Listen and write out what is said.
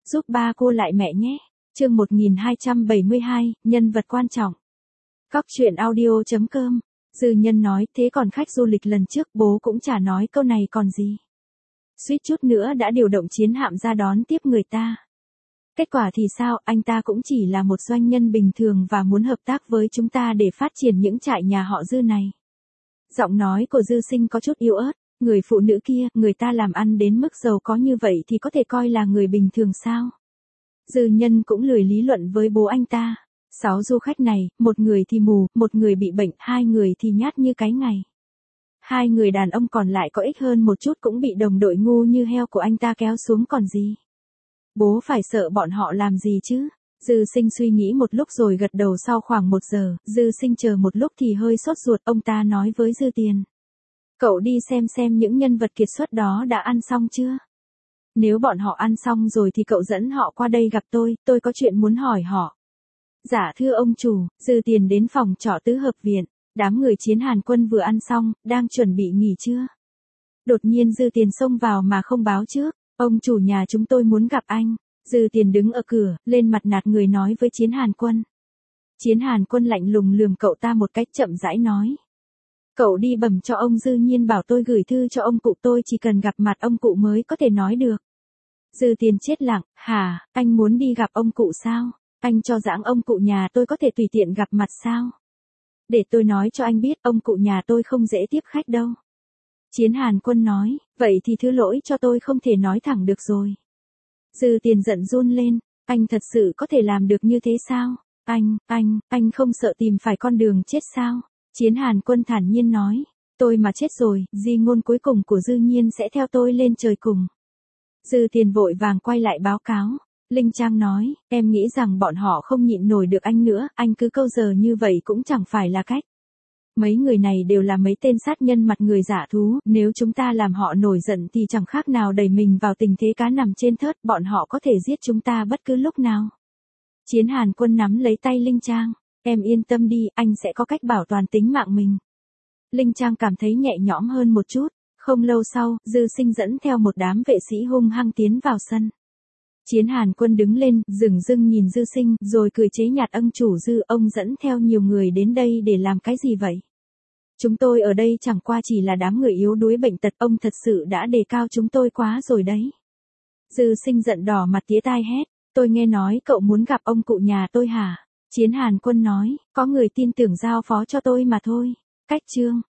giúp ba cô lại mẹ nhé. Chương 1272, nhân vật quan trọng. Cóc truyện audio.com. Dư Nhân nói, thế còn khách du lịch lần trước bố cũng chả nói câu này còn gì. Suýt chút nữa đã điều động chiến hạm ra đón tiếp người ta. Kết quả thì sao, anh ta cũng chỉ là một doanh nhân bình thường và muốn hợp tác với chúng ta để phát triển những trại nhà họ Dư này. Giọng nói của Dư Sinh có chút yếu ớt, người phụ nữ kia, người ta làm ăn đến mức giàu có như vậy thì có thể coi là người bình thường sao? Dư Nhân cũng lười lý luận với bố anh ta. 6 du khách này, một người thì mù, một người bị bệnh, 2 người thì nhát như cái ngày. 2 người đàn ông còn lại có ích hơn một chút cũng bị đồng đội ngu như heo của anh ta kéo xuống còn gì. Bố phải sợ bọn họ làm gì chứ? Dư Sinh suy nghĩ một lúc rồi gật đầu. Sau khoảng 1 giờ, Dư Sinh chờ một lúc thì hơi sốt ruột, ông ta nói với Dư Tiền. Cậu đi xem những nhân vật kiệt xuất đó đã ăn xong chưa? Nếu bọn họ ăn xong rồi thì cậu dẫn họ qua đây gặp tôi có chuyện muốn hỏi họ. Dạ thưa ông chủ. Dư Tiền đến phòng trọ tứ hợp viện, đám người Chiến Hàn Quân vừa ăn xong, đang chuẩn bị nghỉ trưa. Đột nhiên Dư Tiền xông vào mà không báo trước, ông chủ nhà chúng tôi muốn gặp anh. Dư Tiền đứng ở cửa, lên mặt nạt người nói với Chiến Hàn Quân. Chiến Hàn Quân lạnh lùng lườm cậu ta một cách chậm rãi nói. Cậu đi bẩm cho ông Dư Nhiên bảo tôi gửi thư cho ông cụ, tôi chỉ cần gặp mặt ông cụ mới có thể nói được. Dư Tiền chết lặng, hả, anh muốn đi gặp ông cụ sao? Anh cho rằng ông cụ nhà tôi có thể tùy tiện gặp mặt sao? Để tôi nói cho anh biết, ông cụ nhà tôi không dễ tiếp khách đâu. Chiến Hàn Quân nói, vậy thì thứ lỗi cho tôi không thể nói thẳng được rồi. Dư Tiền giận run lên, anh thật sự có thể làm được như thế sao? Anh không sợ tìm phải con đường chết sao? Chiến Hàn Quân thản nhiên nói, tôi mà chết rồi, di ngôn cuối cùng của Dư Nhiên sẽ theo tôi lên trời cùng. Dư Tiền vội vàng quay lại báo cáo. Linh Trang nói, em nghĩ rằng bọn họ không nhịn nổi được anh nữa, anh cứ câu giờ như vậy cũng chẳng phải là cách. Mấy người này đều là mấy tên sát nhân mặt người giả thú, nếu chúng ta làm họ nổi giận thì chẳng khác nào đẩy mình vào tình thế cá nằm trên thớt, bọn họ có thể giết chúng ta bất cứ lúc nào. Chiến Hàn Quân nắm lấy tay Linh Trang, em yên tâm đi, anh sẽ có cách bảo toàn tính mạng mình. Linh Trang cảm thấy nhẹ nhõm hơn một chút. Không lâu sau, Dư Sinh dẫn theo một đám vệ sĩ hung hăng tiến vào sân. Chiến Hàn Quân đứng lên, dửng dưng nhìn Dư Sinh, rồi cười chế nhạt, ông chủ Dư, ông dẫn theo nhiều người đến đây để làm cái gì vậy? Chúng tôi ở đây chẳng qua chỉ là đám người yếu đuối bệnh tật, ông thật sự đã đề cao chúng tôi quá rồi đấy. Dư Sinh giận đỏ mặt tía tai hét, tôi nghe nói cậu muốn gặp ông cụ nhà tôi hả? Chiến Hàn Quân nói, có người tin tưởng giao phó cho tôi mà thôi. Cách chương